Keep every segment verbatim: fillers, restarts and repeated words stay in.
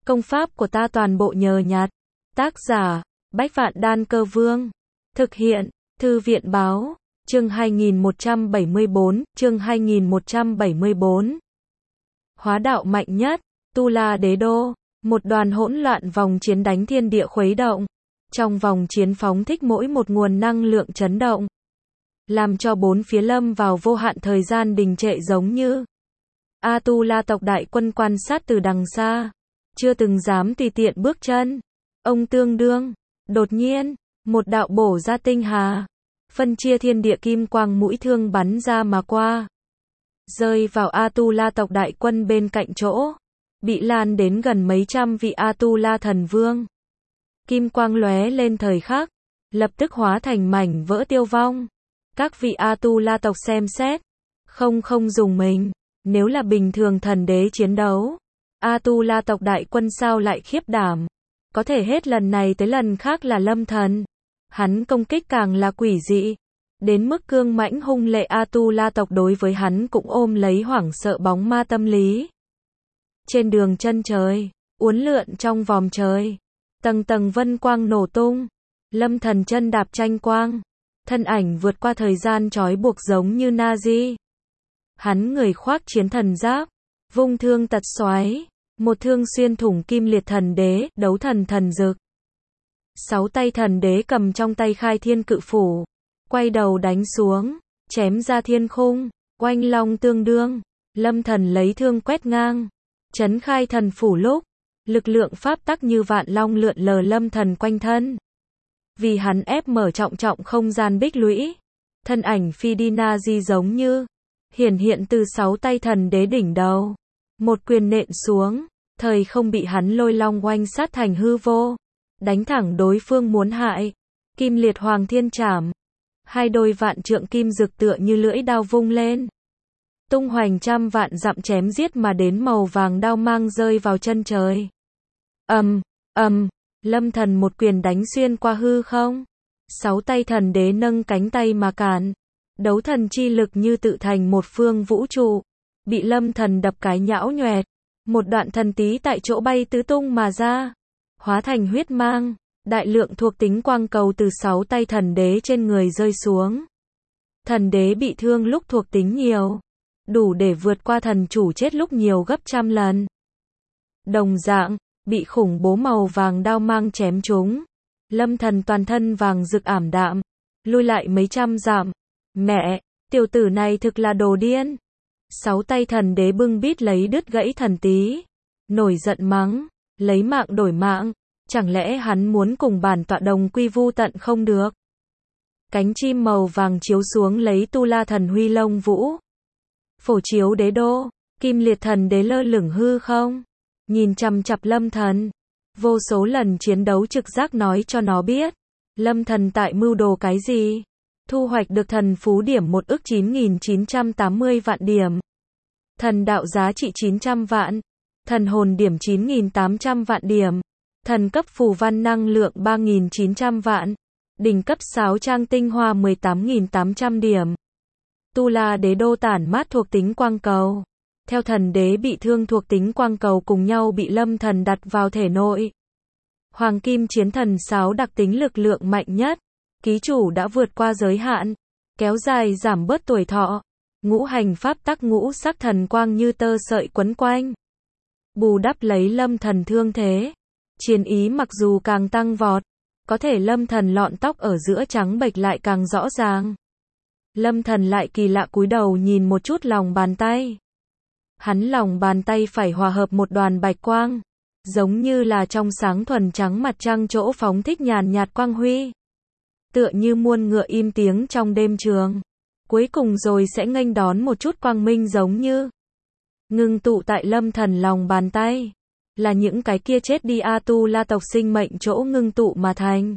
Công pháp của ta toàn bộ nhờ nhặt. Tác giả, Bách Vạn Đan Cơ Vương. Thực hiện, Thư viện báo, chương hai nghìn một trăm bảy mươi bốn, chương hai nghìn một trăm bảy mươi bốn. Hóa đạo mạnh nhất, Tu La Đế Đô, một đoàn hỗn loạn vòng chiến đánh thiên địa khuấy động. Trong vòng chiến phóng thích mỗi một nguồn năng lượng chấn động, làm cho bốn phía lâm vào vô hạn thời gian đình trệ giống như A Tu La tộc đại quân quan sát từ đằng xa, chưa từng dám tùy tiện bước chân. Ông tương đương, đột nhiên, một đạo bổ ra tinh hà, phân chia thiên địa kim quang mũi thương bắn ra mà qua, rơi vào A Tu La tộc đại quân bên cạnh chỗ, bị lan đến gần mấy trăm vị A Tu La thần vương. Kim quang lóe lên thời khắc, lập tức hóa thành mảnh vỡ tiêu vong. Các vị A Tu La tộc xem xét, không không dùng mình, nếu là bình thường thần đế chiến đấu, A Tu La tộc đại quân sao lại khiếp đảm, có thể hết lần này tới lần khác là Lâm Thần. Hắn công kích càng là quỷ dị, đến mức cương mãnh hung lệ A Tu La tộc đối với hắn cũng ôm lấy hoảng sợ bóng ma tâm lý. Trên đường chân trời, uốn lượn trong vòm trời, tầng tầng vân quang nổ tung, Lâm Thần chân đạp tranh quang, thân ảnh vượt qua thời gian trói buộc giống như Na-di. Hắn người khoác chiến thần giáp, vung thương tật xoáy, một thương xuyên thủng kim liệt thần đế, đấu thần thần dực. Sáu tay thần đế cầm trong tay khai thiên cự phủ, quay đầu đánh xuống, chém ra thiên khung, oanh long tương đương. Lâm Thần lấy thương quét ngang, chấn khai thần phủ lúc, lực lượng pháp tắc như vạn long lượn lờ Lâm Thần quanh thân. Vì hắn ép mở trọng trọng không gian bích lũy, thân ảnh phi đi Na-di giống như hiển hiện từ sáu tay thần đế đỉnh đầu, một quyền nện xuống, thời không bị hắn lôi long oanh sát thành hư vô, đánh thẳng đối phương muốn hại. Kim liệt hoàng thiên trảm, hai đôi vạn trượng kim rực tựa như lưỡi đao vung lên, tung hoành trăm vạn dặm chém giết mà đến màu vàng đao mang rơi vào chân trời. Ầm, ầm, Lâm Thần một quyền đánh xuyên qua hư không. Sáu tay thần đế nâng cánh tay mà cản, đấu thần chi lực như tự thành một phương vũ trụ, bị Lâm Thần đập cái nhão nhoẹt, một đoạn thần tí tại chỗ bay tứ tung mà ra, hóa thành huyết mang. Đại lượng thuộc tính quang cầu từ sáu tay thần đế trên người rơi xuống. Thần đế bị thương lúc thuộc tính nhiều, đủ để vượt qua thần chủ chết lúc nhiều gấp trăm lần. Đồng dạng, bị khủng bố màu vàng đao mang chém trúng, Lâm Thần toàn thân vàng rực ảm đạm, lui lại mấy trăm dặm. Mẹ, tiểu tử này thực là đồ điên. Sáu tay thần đế bưng bít lấy đứt gãy thần tí, nổi giận mắng, lấy mạng đổi mạng, chẳng lẽ hắn muốn cùng bản tọa đồng quy vu tận không được. Cánh chim màu vàng chiếu xuống lấy Tu La thần huy lông vũ. Phổ chiếu đế đô, kim liệt thần đế lơ lửng hư không, nhìn chằm chằm Lâm Thần. Vô số lần chiến đấu trực giác nói cho nó biết, Lâm Thần tại mưu đồ cái gì. Thu hoạch được thần phú điểm một ức chín nghìn chín trăm tám mươi vạn điểm, thần đạo giá trị chín trăm vạn, thần hồn điểm chín nghìn tám trăm vạn điểm, thần cấp phù văn năng lượng ba nghìn chín trăm vạn, đỉnh cấp sáo trang tinh hoa mười tám nghìn tám trăm điểm. Tu La Đế Đô tản mát thuộc tính quang cầu, theo thần đế bị thương thuộc tính quang cầu cùng nhau bị Lâm Thần đặt vào thể nội. Hoàng kim chiến thần sáo đặc tính lực lượng mạnh nhất, ký chủ đã vượt qua giới hạn, kéo dài giảm bớt tuổi thọ, ngũ hành pháp tắc ngũ sắc thần quang như tơ sợi quấn quanh, bù đắp lấy Lâm Thần thương thế. Chiến ý mặc dù càng tăng vọt, có thể Lâm Thần lọn tóc ở giữa trắng bệch lại càng rõ ràng. Lâm Thần lại kỳ lạ cúi đầu nhìn một chút lòng bàn tay. Hắn lòng bàn tay phải hòa hợp một đoàn bạch quang, giống như là trong sáng thuần trắng mặt trăng chỗ phóng thích nhàn nhạt quang huy. Tựa như muôn ngựa im tiếng trong đêm trường, cuối cùng rồi sẽ nghênh đón một chút quang minh giống như. Ngưng tụ tại Lâm Thần lòng bàn tay, là những cái kia chết đi A Tu La tộc sinh mệnh chỗ ngưng tụ mà thành.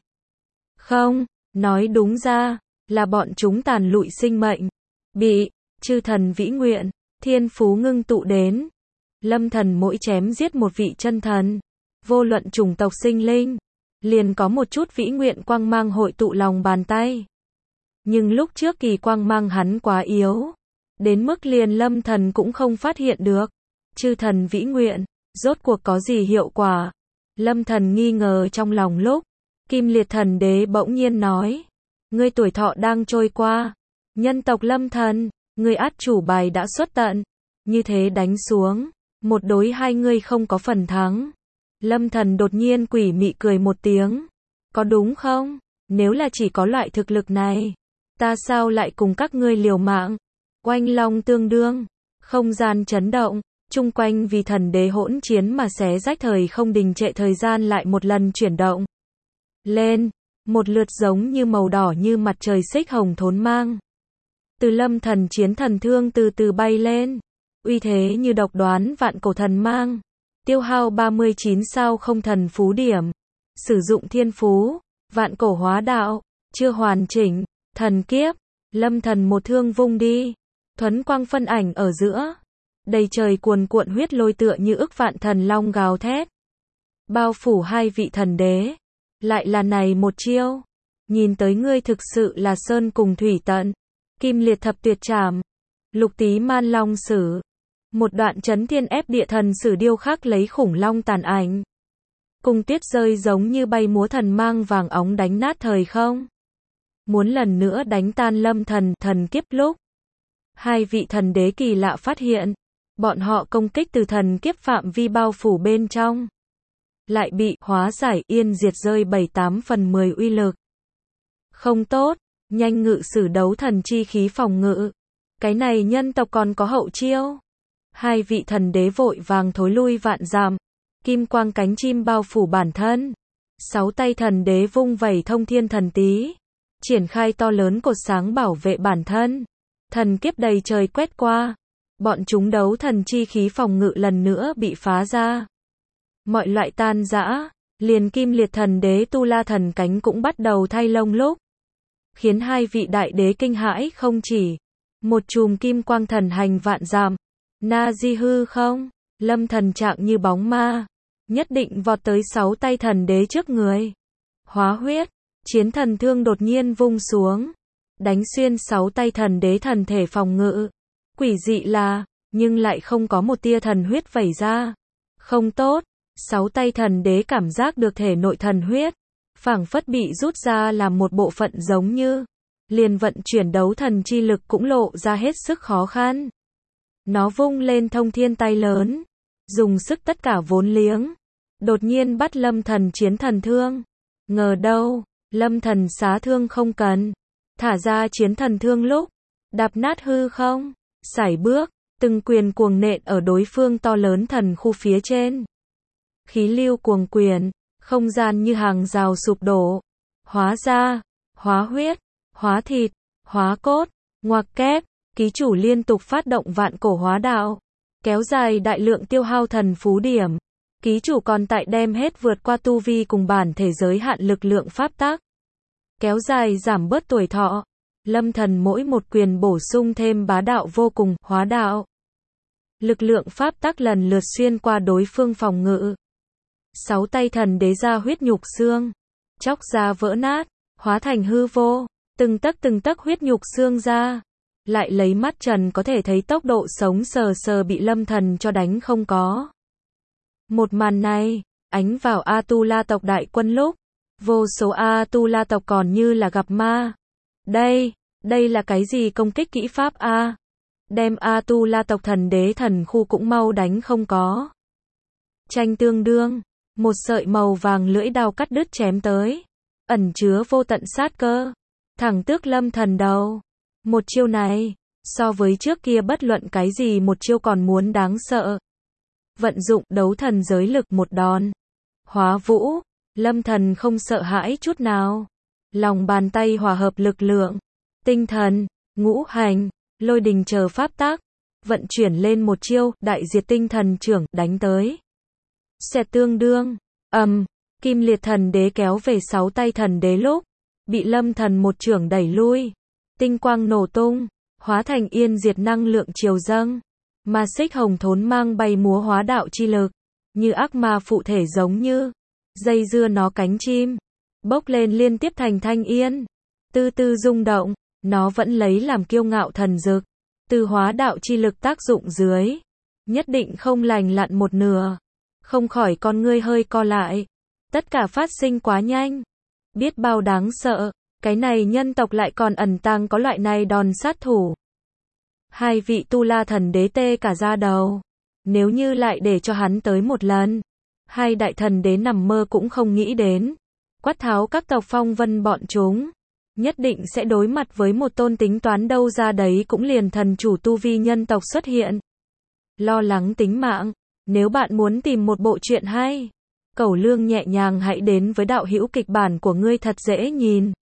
Không, nói đúng ra, là bọn chúng tàn lụi sinh mệnh, bị chư thần vĩ nguyện, thiên phú ngưng tụ đến. Lâm Thần mỗi chém giết một vị chân thần, vô luận chủng tộc sinh linh, liền có một chút vĩ nguyện quang mang hội tụ lòng bàn tay. Nhưng lúc trước kỳ quang mang hắn quá yếu, đến mức liền Lâm Thần cũng không phát hiện được. Chư thần vĩ nguyện, Rốt cuộc có gì hiệu quả? Lâm Thần nghi ngờ trong lòng lúc, Kim Liệt Thần Đế bỗng nhiên nói, ngươi tuổi thọ đang trôi qua, nhân tộc Lâm Thần, ngươi át chủ bài đã xuất tận, như thế đánh xuống, một đối hai ngươi không có phần thắng. Lâm Thần đột nhiên quỷ mị cười một tiếng, có đúng không? Nếu là chỉ có loại thực lực này, ta sao lại cùng các ngươi liều mạng? Oanh long tương đương, không gian chấn động, chung quanh vì thần đế hỗn chiến mà xé rách thời không đình trệ, thời gian lại một lần chuyển động lên, một lượt giống như màu đỏ như mặt trời xích hồng thốn mang. Từ Lâm Thần chiến thần thương từ từ bay lên, uy thế như độc đoán vạn cổ thần mang, tiêu hao ba mươi chín sao không thần phú điểm, sử dụng thiên phú, vạn cổ hóa đạo, chưa hoàn chỉnh, thần kiếp, Lâm Thần một thương vung đi, thuấn quang phân ảnh ở giữa, đầy trời cuồn cuộn huyết lôi tựa như ức vạn thần long gào thét, bao phủ hai vị thần đế. Lại là này một chiêu, nhìn tới ngươi thực sự là sơn cùng thủy tận, Kim Liệt thập tuyệt trảm, Lục Tý Man Long sử, một đoạn chấn thiên ép địa thần sử điêu khắc lấy khủng long tàn ảnh, cùng tiết rơi giống như bay múa thần mang vàng óng đánh nát thời không, muốn lần nữa đánh tan Lâm Thần thần kiếp lúc, hai vị thần đế kỳ lạ phát hiện, bọn họ công kích từ thần kiếp phạm vi bao phủ bên trong, lại bị hóa giải yên diệt rơi bảy tám phần mười uy lực. Không tốt, nhanh ngự sử đấu thần chi khí phòng ngự. Cái này nhân tộc còn có hậu chiêu. Hai vị thần đế vội vàng thối lui vạn dặm, kim quang cánh chim bao phủ bản thân. Sáu tay thần đế vung vẩy thông thiên thần tí, triển khai to lớn cột sáng bảo vệ bản thân. Thần kiếp đầy trời quét qua, bọn chúng đấu thần chi khí phòng ngự lần nữa bị phá ra. Mọi loại tan rã, liền Kim Liệt Thần Đế Tu La Thần cánh cũng bắt đầu thay lông lúc, khiến hai vị đại đế kinh hãi không chỉ. Một chùm kim quang thần hành vạn dặm, na di hư không, Lâm Thần trạng như bóng ma, nhất định vọt tới sáu tay thần đế trước người. Hóa huyết, chiến thần thương đột nhiên vung xuống, đánh xuyên sáu tay thần đế thần thể phòng ngự. Quỷ dị là, nhưng lại không có một tia thần huyết vẩy ra. Không tốt. Sáu tay thần đế cảm giác được thể nội thần huyết, phảng phất bị rút ra làm một bộ phận giống như, liền vận chuyển đấu thần chi lực cũng lộ ra hết sức khó khăn. Nó vung lên thông thiên tay lớn, dùng sức tất cả vốn liếng, đột nhiên bắt Lâm Thần chiến thần thương. Ngờ đâu, Lâm Thần xá thương không cần, thả ra chiến thần thương lúc, đạp nát hư không, sải bước, từng quyền cuồng nện ở đối phương to lớn thần khu phía trên. Khí lưu cuồng quyền, không gian như hàng rào sụp đổ, hóa ra, hóa huyết, hóa thịt, hóa cốt, ngoặc kép, ký chủ liên tục phát động vạn cổ hóa đạo, kéo dài đại lượng tiêu hao thần phú điểm, ký chủ còn tại đem hết vượt qua tu vi cùng bản thể giới hạn lực lượng pháp tắc, kéo dài giảm bớt tuổi thọ, Lâm Thần mỗi một quyền bổ sung thêm bá đạo vô cùng, hóa đạo. Lực lượng pháp tắc lần lượt xuyên qua đối phương phòng ngự. Sáu tay thần đế ra huyết nhục xương, chóc ra vỡ nát, hóa thành hư vô, từng tấc từng tấc huyết nhục xương ra, lại lấy mắt trần có thể thấy tốc độ sống sờ sờ bị Lâm Thần cho đánh không có. Một màn này, ánh vào A-tu-la tộc đại quân lúc, vô số A-tu-la tộc còn như là gặp ma. Đây, đây là cái gì công kích kỹ pháp A? Đem A-tu-la tộc thần đế thần khu cũng mau đánh không có. Tranh tương đương, một sợi màu vàng lưỡi đao cắt đứt chém tới, ẩn chứa vô tận sát cơ, thẳng tước Lâm Thần đầu. Một chiêu này, so với trước kia bất luận cái gì một chiêu còn muốn đáng sợ. Vận dụng đấu thần giới lực một đòn, hóa vũ, Lâm Thần không sợ hãi chút nào. Lòng bàn tay hòa hợp lực lượng, tinh thần, ngũ hành, lôi đình chờ pháp tác, vận chuyển lên một chiêu, đại diệt tinh thần trưởng, đánh tới. Xẹt tương đương, ầm, um, Kim Liệt Thần Đế kéo về sáu tay thần đế lúc, bị Lâm Thần một trưởng đẩy lui, tinh quang nổ tung, hóa thành yên diệt năng lượng triều dâng, mà xích hồng thốn mang bay múa hóa đạo chi lực, như ác ma phụ thể giống như, dây dưa nó cánh chim, bốc lên liên tiếp thành thanh yên, tư tư rung động, nó vẫn lấy làm kiêu ngạo thần dực, từ hóa đạo chi lực tác dụng dưới, nhất định không lành lặn một nửa. Không khỏi con ngươi hơi co lại. Tất cả phát sinh quá nhanh. Biết bao đáng sợ. Cái này nhân tộc lại còn ẩn tàng có loại này đòn sát thủ. Hai vị tu la thần đế tê cả da đầu. Nếu như lại để cho hắn tới một lần. Hai đại thần đế nằm mơ cũng không nghĩ đến. Quát tháo các tộc phong vân bọn chúng. Nhất định sẽ đối mặt với một tôn tính toán đâu ra đấy cũng liền thần chủ tu vi nhân tộc xuất hiện. Lo lắng tính mạng. Nếu bạn muốn tìm một bộ truyện hay, Cẩu Lương nhẹ nhàng hãy đến với đạo hữu kịch bản của ngươi thật dễ nhìn.